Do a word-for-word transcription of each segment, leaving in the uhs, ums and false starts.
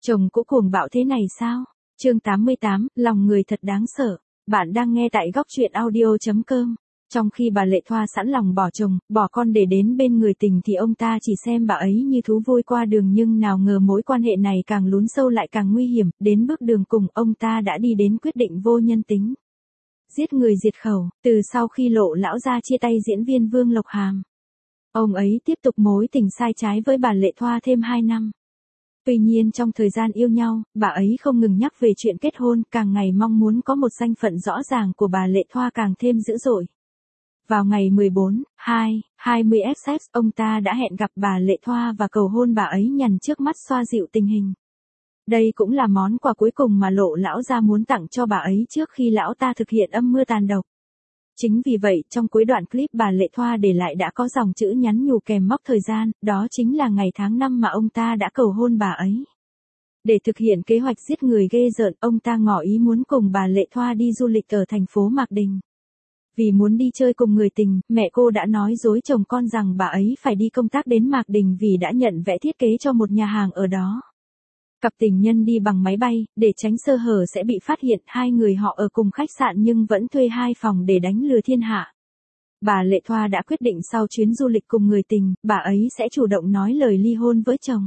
Chồng cũ cuồng bạo thế này sao? Chương tám mươi tám, lòng người thật đáng sợ. Bạn đang nghe tại góc truyện audio chấm com. Trong khi bà Lệ Thoa sẵn lòng bỏ chồng, bỏ con để đến bên người tình thì ông ta chỉ xem bà ấy như thú vui qua đường, nhưng nào ngờ mối quan hệ này càng lún sâu lại càng nguy hiểm, đến bước đường cùng ông ta đã đi đến quyết định vô nhân tính. Giết người diệt khẩu. Từ sau khi Lộ lão gia chia tay diễn viên Vương Lộc Hàm, ông ấy tiếp tục mối tình sai trái với bà Lệ Thoa thêm hai năm. Tuy nhiên trong thời gian yêu nhau, bà ấy không ngừng nhắc về chuyện kết hôn, càng ngày mong muốn có một danh phận rõ ràng của bà Lệ Thoa càng thêm dữ dội. Vào ngày mười bốn, hai, hai mươi ép ép, ông ta đã hẹn gặp bà Lệ Thoa và cầu hôn bà ấy nhằm trước mắt xoa dịu tình hình. Đây cũng là món quà cuối cùng mà Lộ lão gia muốn tặng cho bà ấy trước khi lão ta thực hiện âm mưu tàn độc. Chính vì vậy, trong cuối đoạn clip bà Lệ Thoa để lại đã có dòng chữ nhắn nhủ kèm mốc thời gian, đó chính là ngày tháng năm mà ông ta đã cầu hôn bà ấy. Để thực hiện kế hoạch giết người ghê rợn, ông ta ngỏ ý muốn cùng bà Lệ Thoa đi du lịch ở thành phố Mạc Đình. Vì muốn đi chơi cùng người tình, mẹ cô đã nói dối chồng con rằng bà ấy phải đi công tác đến Mạc Đình vì đã nhận vẽ thiết kế cho một nhà hàng ở đó. Cặp tình nhân đi bằng máy bay, để tránh sơ hở sẽ bị phát hiện, hai người họ ở cùng khách sạn nhưng vẫn thuê hai phòng để đánh lừa thiên hạ. Bà Lệ Thoa đã quyết định sau chuyến du lịch cùng người tình, bà ấy sẽ chủ động nói lời ly hôn với chồng.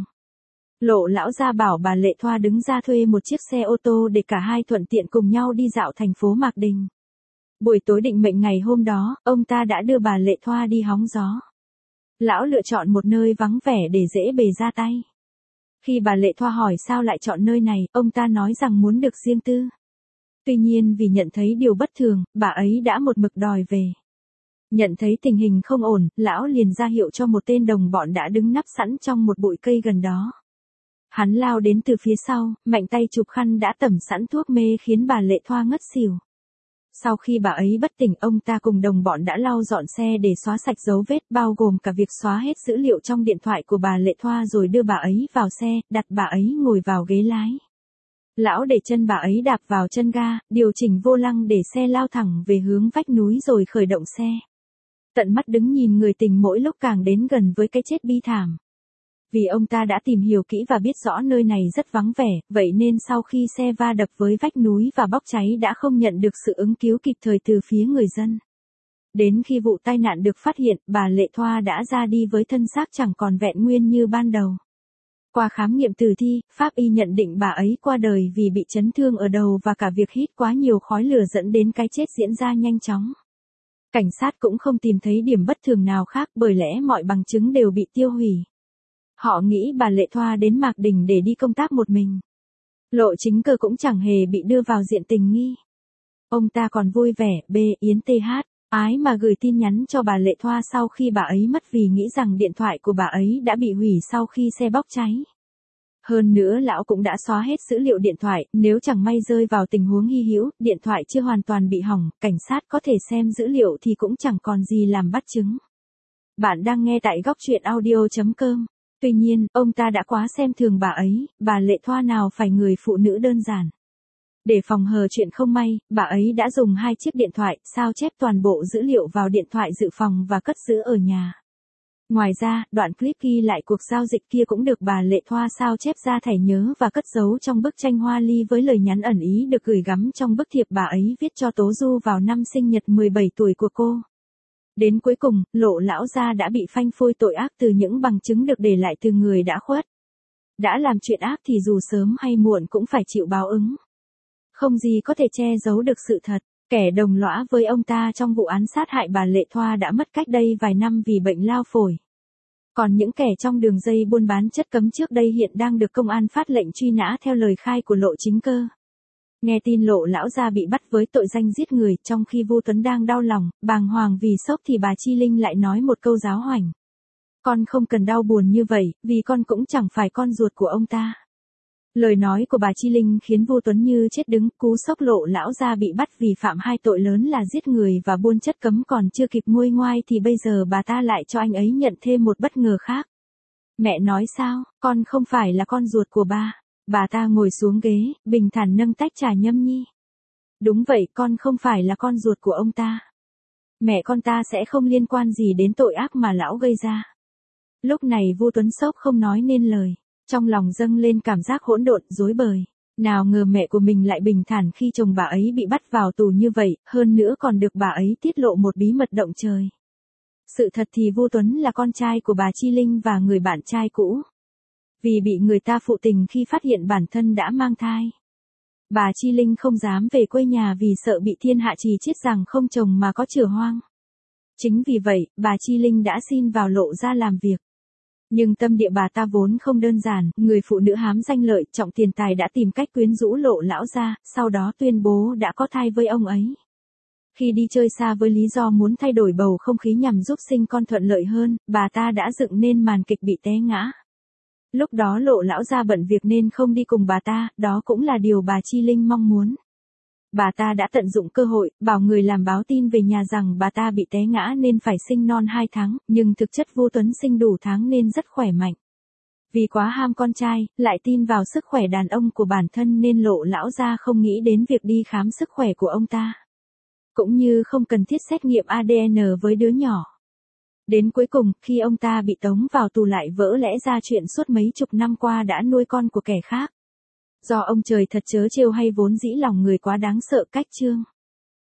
Lộ lão gia bảo bà Lệ Thoa đứng ra thuê một chiếc xe ô tô để cả hai thuận tiện cùng nhau đi dạo thành phố Mạc Đình. Buổi tối định mệnh ngày hôm đó, ông ta đã đưa bà Lệ Thoa đi hóng gió. Lão lựa chọn một nơi vắng vẻ để dễ bề ra tay. Khi bà Lệ Thoa hỏi sao lại chọn nơi này, ông ta nói rằng muốn được riêng tư. Tuy nhiên vì nhận thấy điều bất thường, bà ấy đã một mực đòi về. Nhận thấy tình hình không ổn, lão liền ra hiệu cho một tên đồng bọn đã đứng nấp sẵn trong một bụi cây gần đó. Hắn lao đến từ phía sau, mạnh tay chụp khăn đã tẩm sẵn thuốc mê khiến bà Lệ Thoa ngất xỉu. Sau khi bà ấy bất tỉnh, ông ta cùng đồng bọn đã lau dọn xe để xóa sạch dấu vết, bao gồm cả việc xóa hết dữ liệu trong điện thoại của bà Lệ Thoa, rồi đưa bà ấy vào xe, đặt bà ấy ngồi vào ghế lái. Lão để chân bà ấy đạp vào chân ga, điều chỉnh vô lăng để xe lao thẳng về hướng vách núi rồi khởi động xe. Tận mắt đứng nhìn người tình mỗi lúc càng đến gần với cái chết bi thảm. Vì ông ta đã tìm hiểu kỹ và biết rõ nơi này rất vắng vẻ, vậy nên sau khi xe va đập với vách núi và bốc cháy đã không nhận được sự ứng cứu kịp thời từ phía người dân. Đến khi vụ tai nạn được phát hiện, bà Lệ Thoa đã ra đi với thân xác chẳng còn vẹn nguyên như ban đầu. Qua khám nghiệm tử thi, pháp y nhận định bà ấy qua đời vì bị chấn thương ở đầu và cả việc hít quá nhiều khói lửa dẫn đến cái chết diễn ra nhanh chóng. Cảnh sát cũng không tìm thấy điểm bất thường nào khác, bởi lẽ mọi bằng chứng đều bị tiêu hủy. Họ nghĩ bà Lệ Thoa đến Mạc Đình để đi công tác một mình. Lộ Chính Cơ cũng chẳng hề bị đưa vào diện tình nghi. Ông ta còn vui vẻ, bê Yến tê hát, ái mà gửi tin nhắn cho bà Lệ Thoa sau khi bà ấy mất vì nghĩ rằng điện thoại của bà ấy đã bị hủy sau khi xe bốc cháy. Hơn nữa lão cũng đã xóa hết dữ liệu điện thoại, nếu chẳng may rơi vào tình huống hy hữu, điện thoại chưa hoàn toàn bị hỏng, cảnh sát có thể xem dữ liệu thì cũng chẳng còn gì làm bắt chứng. Bạn đang nghe tại góc truyện audio chấm com. Tuy nhiên, ông ta đã quá xem thường bà ấy, bà Lệ Thoa nào phải người phụ nữ đơn giản. Để phòng hờ chuyện không may, bà ấy đã dùng hai chiếc điện thoại, sao chép toàn bộ dữ liệu vào điện thoại dự phòng và cất giữ ở nhà. Ngoài ra, đoạn clip ghi lại cuộc giao dịch kia cũng được bà Lệ Thoa sao chép ra thẻ nhớ và cất giấu trong bức tranh hoa ly với lời nhắn ẩn ý được gửi gắm trong bức thiệp bà ấy viết cho Tố Du vào năm sinh nhật mười bảy tuổi của cô. Đến cuối cùng, Lộ lão gia đã bị phanh phui tội ác từ những bằng chứng được để lại từ người đã khuất. Đã làm chuyện ác thì dù sớm hay muộn cũng phải chịu báo ứng. Không gì có thể che giấu được sự thật, kẻ đồng lõa với ông ta trong vụ án sát hại bà Lệ Thoa đã mất cách đây vài năm vì bệnh lao phổi. Còn những kẻ trong đường dây buôn bán chất cấm trước đây hiện đang được công an phát lệnh truy nã theo lời khai của Lộ Chính Cơ. Nghe tin Lộ lão gia bị bắt với tội danh giết người, trong khi Vu Tuấn đang đau lòng, bàng hoàng vì sốc thì bà Chi Linh lại nói một câu giáo hoành. Con không cần đau buồn như vậy, vì con cũng chẳng phải con ruột của ông ta. Lời nói của bà Chi Linh khiến Vu Tuấn như chết đứng, cú sốc Lộ lão gia bị bắt vì phạm hai tội lớn là giết người và buôn chất cấm còn chưa kịp nguôi ngoai thì bây giờ bà ta lại cho anh ấy nhận thêm một bất ngờ khác. Mẹ nói sao, con không phải là con ruột của ba. Bà ta ngồi xuống ghế, bình thản nâng tách trà nhâm nhi. Đúng vậy, con không phải là con ruột của ông ta. Mẹ con ta sẽ không liên quan gì đến tội ác mà lão gây ra. Lúc này Vu Tuấn sốc không nói nên lời. Trong lòng dâng lên cảm giác hỗn độn, rối bời. Nào ngờ mẹ của mình lại bình thản khi chồng bà ấy bị bắt vào tù như vậy, hơn nữa còn được bà ấy tiết lộ một bí mật động trời. Sự thật thì Vu Tuấn là con trai của bà Chi Linh và người bạn trai cũ. Vì bị người ta phụ tình khi phát hiện bản thân đã mang thai, bà Chi Linh không dám về quê nhà vì sợ bị thiên hạ trì chiết rằng không chồng mà có chửa hoang. Chính vì vậy, bà Chi Linh đã xin vào Lộ gia làm việc. Nhưng tâm địa bà ta vốn không đơn giản, người phụ nữ hám danh lợi, trọng tiền tài đã tìm cách quyến rũ Lộ lão gia, sau đó tuyên bố đã có thai với ông ấy. Khi đi chơi xa với lý do muốn thay đổi bầu không khí nhằm giúp sinh con thuận lợi hơn, bà ta đã dựng nên màn kịch bị té ngã. Lúc đó Lộ lão gia bận việc nên không đi cùng bà ta, đó cũng là điều bà Chi Linh mong muốn. Bà ta đã tận dụng cơ hội, bảo người làm báo tin về nhà rằng bà ta bị té ngã nên phải sinh non hai tháng, nhưng thực chất Vu Tuấn sinh đủ tháng nên rất khỏe mạnh. Vì quá ham con trai, lại tin vào sức khỏe đàn ông của bản thân nên Lộ lão gia không nghĩ đến việc đi khám sức khỏe của ông ta. Cũng như không cần thiết xét nghiệm a đê en với đứa nhỏ. Đến cuối cùng, khi ông ta bị tống vào tù lại vỡ lẽ ra chuyện suốt mấy chục năm qua đã nuôi con của kẻ khác. Do ông trời thật trớ trêu hay vốn dĩ lòng người quá đáng sợ cách chương.